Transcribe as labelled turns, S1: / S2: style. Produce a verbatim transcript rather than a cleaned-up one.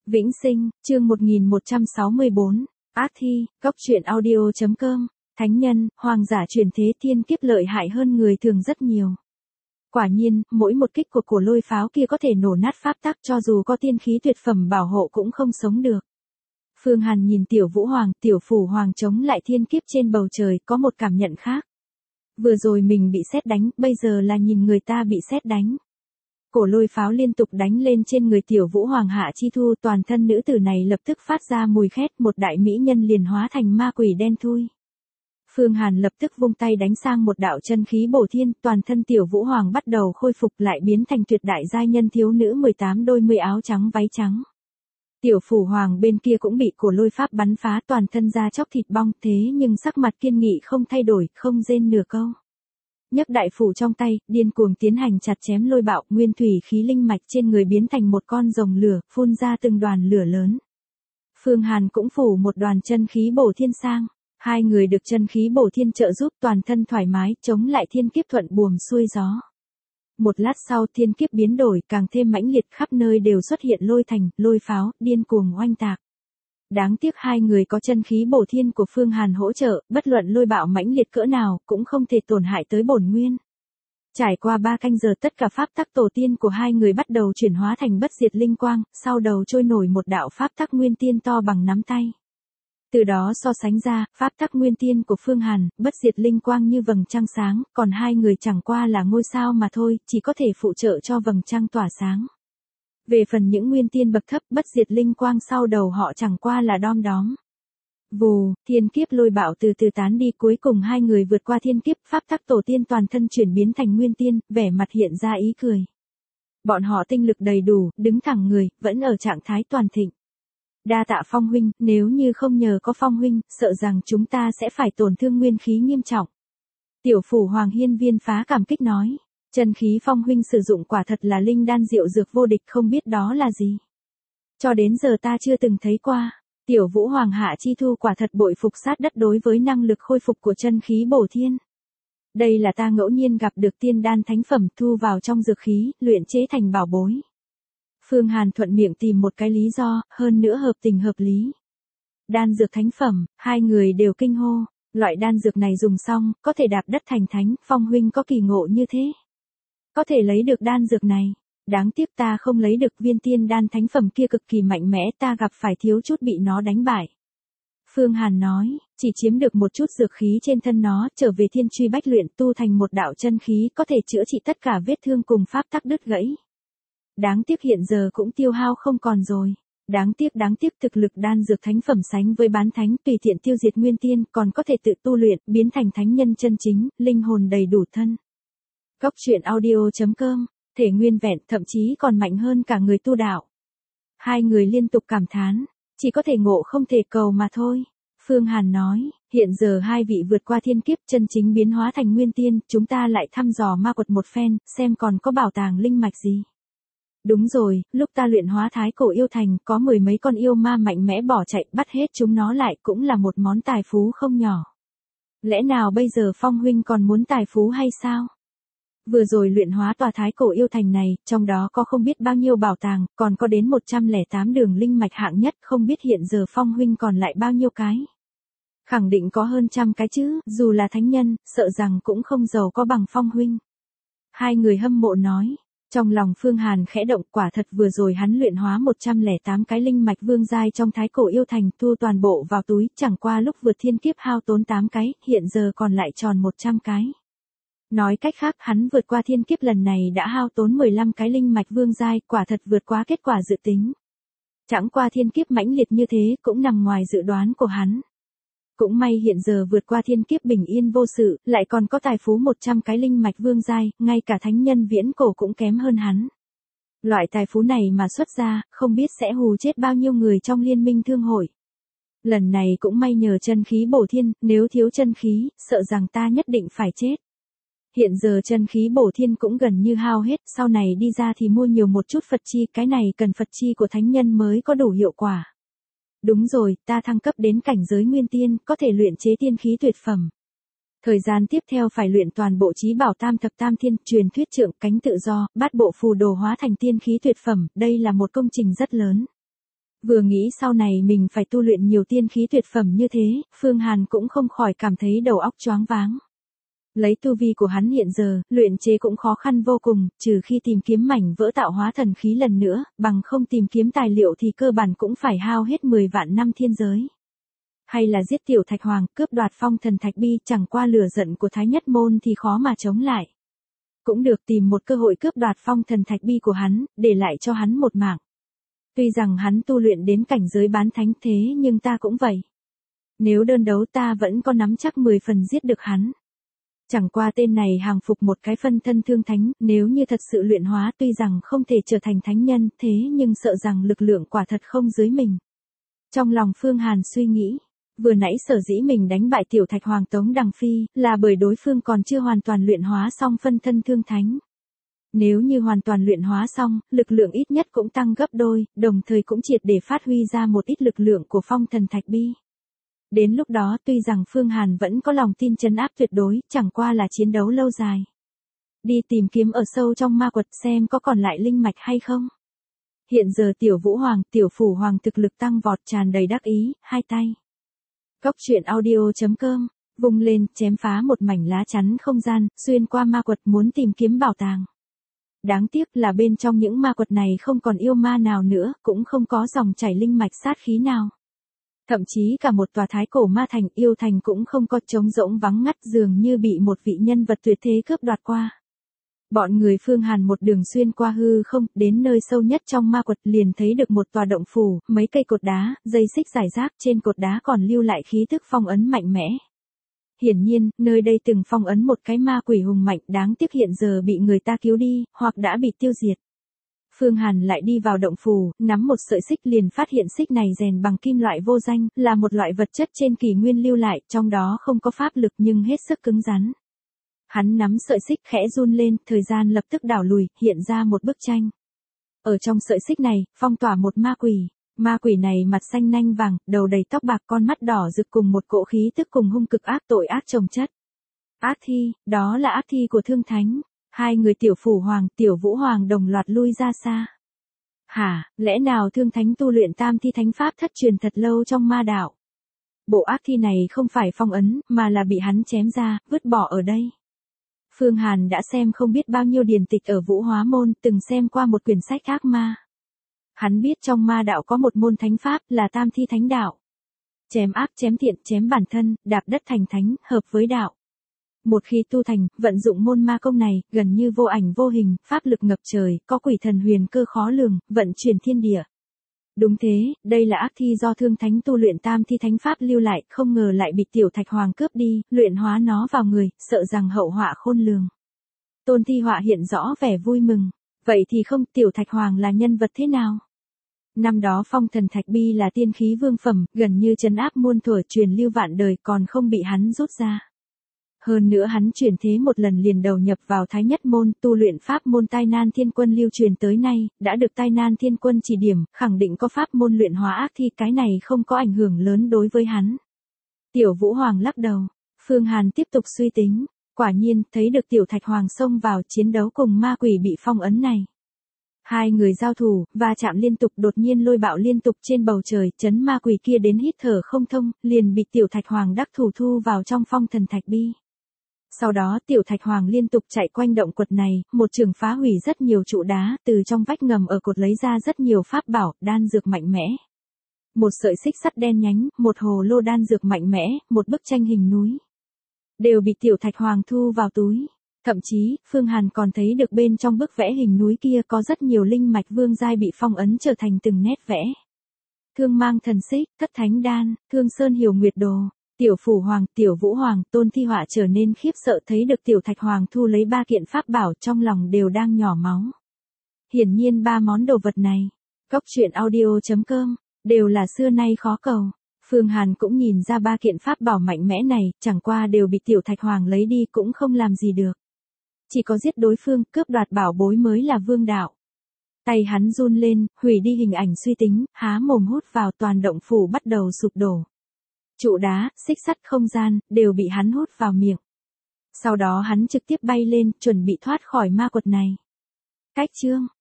S1: Vĩnh Sinh, chương một nghìn một trăm sáu mươi bốn, Ác thi, góc truyện audio.com, Thánh nhân, hoàng giả truyền thế thiên kiếp lợi hại hơn người thường rất nhiều. Quả nhiên, mỗi một kích của của lôi pháo kia có thể nổ nát pháp tắc, cho dù có tiên khí tuyệt phẩm bảo hộ cũng không sống được. Phương Hàn nhìn tiểu vũ hoàng, tiểu phủ hoàng chống lại thiên kiếp trên bầu trời, có một cảm nhận khác. Vừa rồi mình bị sét đánh, bây giờ là nhìn người ta bị sét đánh. Cổ lôi pháo liên tục đánh lên trên người tiểu vũ hoàng Hạ Chi Thu, toàn thân nữ tử này lập tức phát ra mùi khét, một đại mỹ nhân liền hóa thành ma quỷ đen thui. Phương Hàn lập tức vung tay đánh sang một đạo chân khí bổ thiên, toàn thân tiểu vũ hoàng bắt đầu khôi phục lại biến thành tuyệt đại giai nhân thiếu nữ mười tám đôi mươi áo trắng váy trắng. Tiểu phủ hoàng bên kia cũng bị cổ lôi pháp bắn phá, toàn thân da chóc thịt bong, thế nhưng sắc mặt kiên nghị không thay đổi, không rên nửa câu. Nhấc đại phủ trong tay, điên cuồng tiến hành chặt chém lôi bạo, nguyên thủy khí linh mạch trên người biến thành một con rồng lửa, phun ra từng đoàn lửa lớn. Phương Hàn cũng phủ một đoàn chân khí bổ thiên sang. Hai người được chân khí bổ thiên trợ giúp, toàn thân thoải mái, chống lại thiên kiếp thuận buồm xuôi gió. Một lát sau thiên kiếp biến đổi, càng thêm mãnh liệt, khắp nơi đều xuất hiện lôi thành, lôi pháo, điên cuồng oanh tạc. Đáng tiếc hai người có chân khí bổ thiên của Phương Hàn hỗ trợ, bất luận lôi bạo mãnh liệt cỡ nào, cũng không thể tổn hại tới bổn nguyên. Trải qua ba canh giờ tất cả pháp tắc tổ tiên của hai người bắt đầu chuyển hóa thành bất diệt linh quang, sau đầu trôi nổi một đạo pháp tắc nguyên tiên to bằng nắm tay. Từ đó so sánh ra, pháp tắc nguyên tiên của Phương Hàn, bất diệt linh quang như vầng trăng sáng, còn hai người chẳng qua là ngôi sao mà thôi, chỉ có thể phụ trợ cho vầng trăng tỏa sáng. Về phần những nguyên tiên bậc thấp, bất diệt linh quang sau đầu họ chẳng qua là đom đóm. Vù, thiên kiếp lôi bạo từ từ tán đi, cuối cùng hai người vượt qua thiên kiếp, pháp tắc tổ tiên toàn thân chuyển biến thành nguyên tiên, vẻ mặt hiện ra ý cười. Bọn họ tinh lực đầy đủ, đứng thẳng người, vẫn ở trạng thái toàn thịnh. Đa tạ Phong huynh, nếu như không nhờ có Phong huynh, sợ rằng chúng ta sẽ phải tổn thương nguyên khí nghiêm trọng. Tiểu phủ hoàng hiên viên phá cảm kích nói, chân khí Phong huynh sử dụng quả thật là linh đan diệu dược vô địch, không biết đó là gì. Cho đến giờ ta chưa từng thấy qua. Tiểu vũ hoàng Hạ Chi Thu quả thật bội phục sát đất đối với năng lực khôi phục của chân khí bổ thiên. Đây là ta ngẫu nhiên gặp được tiên đan thánh phẩm, thu vào trong dược khí, luyện chế thành bảo bối. Phương Hàn thuận miệng tìm một cái lý do, hơn nữa hợp tình hợp lý. Đan dược thánh phẩm, hai người đều kinh hô, loại đan dược này dùng xong, có thể đạp đất thành thánh, Phong huynh có kỳ ngộ như thế. Có thể lấy được đan dược này, đáng tiếc ta không lấy được viên tiên đan thánh phẩm kia cực kỳ mạnh mẽ, ta gặp phải thiếu chút bị nó đánh bại. Phương Hàn nói, chỉ chiếm được một chút dược khí trên thân nó, trở về thiên truy bách luyện tu thành một đạo chân khí có thể chữa trị tất cả vết thương cùng pháp tắc đứt gãy. Đáng tiếc hiện giờ cũng tiêu hao không còn rồi. Đáng tiếc đáng tiếc thực lực đan dược thánh phẩm sánh với bán thánh, tùy tiện tiêu diệt nguyên tiên, còn có thể tự tu luyện, biến thành thánh nhân chân chính, linh hồn đầy đủ thân. Góc truyện audio.com, thể nguyên vẹn, thậm chí còn mạnh hơn cả người tu đạo. Hai người liên tục cảm thán, chỉ có thể ngộ không thể cầu mà thôi. Phương Hàn nói, hiện giờ hai vị vượt qua thiên kiếp chân chính biến hóa thành nguyên tiên, chúng ta lại thăm dò ma quật một phen, xem còn có bảo tàng linh mạch gì. Đúng rồi, lúc ta luyện hóa thái cổ yêu thành, có mười mấy con yêu ma mạnh mẽ bỏ chạy, bắt hết chúng nó lại cũng là một món tài phú không nhỏ. Lẽ nào bây giờ Phong huynh còn muốn tài phú hay sao? Vừa rồi luyện hóa tòa thái cổ yêu thành này, trong đó có không biết bao nhiêu bảo tàng, còn có đến một trăm lẻ tám đường linh mạch hạng nhất, không biết hiện giờ Phong huynh còn lại bao nhiêu cái. Khẳng định có hơn trăm cái chứ, dù là thánh nhân, sợ rằng cũng không giàu có bằng Phong huynh. Hai người hâm mộ nói. Trong lòng Phương Hàn khẽ động, quả thật vừa rồi hắn luyện hóa một trăm lẻ tám cái linh mạch vương giai trong thái cổ yêu thành, thu toàn bộ vào túi, chẳng qua lúc vượt thiên kiếp hao tốn tám cái, hiện giờ còn lại tròn một trăm cái. Nói cách khác, hắn vượt qua thiên kiếp lần này đã hao tốn mười lăm cái linh mạch vương giai, quả thật vượt quá kết quả dự tính. Chẳng qua thiên kiếp mãnh liệt như thế, cũng nằm ngoài dự đoán của hắn. Cũng may hiện giờ vượt qua thiên kiếp bình yên vô sự, lại còn có tài phú một trăm cái linh mạch vương giai, ngay cả thánh nhân viễn cổ cũng kém hơn hắn. Loại tài phú này mà xuất ra, không biết sẽ hù chết bao nhiêu người trong liên minh thương hội. Lần này cũng may nhờ chân khí bổ thiên, nếu thiếu chân khí, sợ rằng ta nhất định phải chết. Hiện giờ chân khí bổ thiên cũng gần như hao hết, sau này đi ra thì mua nhiều một chút Phật chi, cái này cần Phật chi của thánh nhân mới có đủ hiệu quả. Đúng rồi, ta thăng cấp đến cảnh giới nguyên tiên, có thể luyện chế tiên khí tuyệt phẩm. Thời gian tiếp theo phải luyện toàn bộ chí bảo tam thập tam thiên, truyền thuyết trượng, cánh tự do, bát bộ phù đồ hóa thành tiên khí tuyệt phẩm, đây là một công trình rất lớn. Vừa nghĩ sau này mình phải tu luyện nhiều tiên khí tuyệt phẩm như thế, Phương Hàn cũng không khỏi cảm thấy đầu óc choáng váng. Lấy tu vi của hắn hiện giờ, luyện chế cũng khó khăn vô cùng, trừ khi tìm kiếm mảnh vỡ tạo hóa thần khí lần nữa, bằng không tìm kiếm tài liệu thì cơ bản cũng phải hao hết mười vạn năm thiên giới. Hay là giết tiểu Thạch Hoàng, cướp đoạt phong thần thạch bi, chẳng qua lửa giận của Thái Nhất Môn thì khó mà chống lại. Cũng được tìm một cơ hội cướp đoạt phong thần thạch bi của hắn, để lại cho hắn một mạng. Tuy rằng hắn tu luyện đến cảnh giới bán thánh thế nhưng ta cũng vậy. Nếu đơn đấu ta vẫn có nắm chắc mười phần giết được hắn. Chẳng qua tên này hàng phục một cái phân thân thương thánh, nếu như thật sự luyện hóa tuy rằng không thể trở thành thánh nhân thế nhưng sợ rằng lực lượng quả thật không dưới mình. Trong lòng Phương Hàn suy nghĩ, vừa nãy sở dĩ mình đánh bại tiểu Thạch Hoàng Tống Đằng Phi là bởi đối phương còn chưa hoàn toàn luyện hóa xong phân thân thương thánh. Nếu như hoàn toàn luyện hóa xong, lực lượng ít nhất cũng tăng gấp đôi, đồng thời cũng triệt để phát huy ra một ít lực lượng của phong thần thạch bi. Đến lúc đó tuy rằng Phương Hàn vẫn có lòng tin trấn áp tuyệt đối, chẳng qua là chiến đấu lâu dài. Đi tìm kiếm ở sâu trong ma quật xem có còn lại linh mạch hay không. Hiện giờ tiểu Vũ Hoàng, tiểu Phủ Hoàng thực lực tăng vọt tràn đầy đắc ý, hai tay. Cốc truyện audio chấm com, vung lên, chém phá một mảnh lá chắn không gian, xuyên qua ma quật muốn tìm kiếm bảo tàng. Đáng tiếc là bên trong những ma quật này không còn yêu ma nào nữa, cũng không có dòng chảy linh mạch sát khí nào. Thậm chí cả một tòa thái cổ ma thành yêu thành cũng không có, trống rỗng vắng ngắt, dường như bị một vị nhân vật tuyệt thế cướp đoạt qua. Bọn người Phương Hàn một đường xuyên qua hư không, đến nơi sâu nhất trong ma quật liền thấy được một tòa động phủ, mấy cây cột đá, dây xích rải rác, trên cột đá còn lưu lại khí tức phong ấn mạnh mẽ. Hiển nhiên, nơi đây từng phong ấn một cái ma quỷ hùng mạnh, đáng tiếc hiện giờ bị người ta cứu đi, hoặc đã bị tiêu diệt. Phương Hàn lại đi vào động phủ, nắm một sợi xích liền phát hiện xích này rèn bằng kim loại vô danh, là một loại vật chất trên kỷ nguyên lưu lại, trong đó không có pháp lực nhưng hết sức cứng rắn. Hắn nắm sợi xích khẽ run lên, thời gian lập tức đảo lùi, hiện ra một bức tranh. Ở trong sợi xích này, phong tỏa một ma quỷ. Ma quỷ này mặt xanh nanh vàng, đầu đầy tóc bạc, con mắt đỏ rực cùng một cỗ khí tức cùng hung cực ác tội ác chồng chất. Ác thi, đó là ác thi của Thương Thánh. Hai người tiểu Phủ Hoàng, tiểu Vũ Hoàng đồng loạt lui ra xa. Hả, lẽ nào Thương Thánh tu luyện tam thi thánh pháp thất truyền thật lâu trong ma đạo? Bộ ác thi này không phải phong ấn, mà là bị hắn chém ra, vứt bỏ ở đây. Phương Hàn đã xem không biết bao nhiêu điển tịch ở Vũ Hóa Môn, từng xem qua một quyển sách ác ma. Hắn biết trong ma đạo có một môn thánh pháp là tam thi thánh đạo. Chém ác chém thiện, chém bản thân, đạp đất thành thánh, hợp với đạo. Một khi tu thành, vận dụng môn ma công này, gần như vô ảnh vô hình, pháp lực ngập trời, có quỷ thần huyền cơ khó lường, vận chuyển thiên địa. Đúng thế, đây là ác thi do Thương Thánh tu luyện tam thi thánh pháp lưu lại, không ngờ lại bị tiểu Thạch Hoàng cướp đi, luyện hóa nó vào người, sợ rằng hậu họa khôn lường. Tôn Thi Họa hiện rõ vẻ vui mừng. Vậy thì không, tiểu Thạch Hoàng là nhân vật thế nào? Năm đó phong thần thạch bi là tiên khí vương phẩm, gần như trấn áp muôn thuở, truyền lưu vạn đời, còn không bị hắn rút ra. Hơn nữa hắn chuyển thế một lần liền đầu nhập vào Thái Nhất Môn, tu luyện pháp môn Tai Nan Thiên Quân lưu truyền tới nay, đã được Tai Nan Thiên Quân chỉ điểm, khẳng định có pháp môn luyện hóa ác thi, cái này không có ảnh hưởng lớn đối với hắn. Tiểu Vũ Hoàng lắc đầu, Phương Hàn tiếp tục suy tính, quả nhiên, thấy được tiểu Thạch Hoàng xông vào chiến đấu cùng ma quỷ bị phong ấn này. Hai người giao thủ, va chạm liên tục, đột nhiên lôi bạo liên tục trên bầu trời, chấn ma quỷ kia đến hít thở không thông, liền bị tiểu Thạch Hoàng đắc thủ thu vào trong phong thần thạch bi. Sau đó tiểu Thạch Hoàng liên tục chạy quanh động quật này, một trường phá hủy rất nhiều trụ đá, từ trong vách ngầm ở cột lấy ra rất nhiều pháp bảo, đan dược mạnh mẽ. Một sợi xích sắt đen nhánh, một hồ lô đan dược mạnh mẽ, một bức tranh hình núi. Đều bị tiểu Thạch Hoàng thu vào túi. Thậm chí, Phương Hàn còn thấy được bên trong bức vẽ hình núi kia có rất nhiều linh mạch vương giai bị phong ấn trở thành từng nét vẽ. Thương mang thần xích, thất thánh đan, thương sơn hiểu nguyệt đồ. Tiểu Phủ Hoàng, tiểu Vũ Hoàng, Tôn Thi Họa trở nên khiếp sợ thấy được tiểu Thạch Hoàng thu lấy ba kiện pháp bảo, trong lòng đều đang nhỏ máu. Hiển nhiên ba món đồ vật này, cốc truyện audio chấm com, đều là xưa nay khó cầu. Phương Hàn cũng nhìn ra ba kiện pháp bảo mạnh mẽ này, chẳng qua đều bị tiểu Thạch Hoàng lấy đi cũng không làm gì được. Chỉ có giết đối phương, cướp đoạt bảo bối mới là vương đạo. Tay hắn run lên, hủy đi hình ảnh suy tính, há mồm hút vào, toàn động phủ bắt đầu sụp đổ. Trụ đá, xích sắt không gian, đều bị hắn hút vào miệng. Sau đó hắn trực tiếp bay lên, chuẩn bị thoát khỏi ma quật này. Cách chương